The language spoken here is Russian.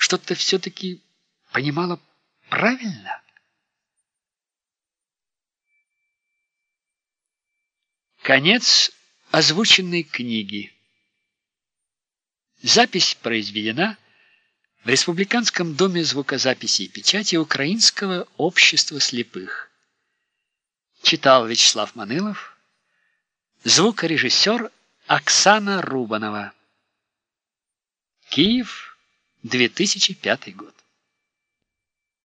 что-то все-таки понимала правильно? Конец озвученной книги. Запись произведена в Республиканском доме звукозаписи и печати Украинского общества слепых. Читал Вячеслав Манылов, звукорежиссер Оксана Рубанова. Киев, 2005 год.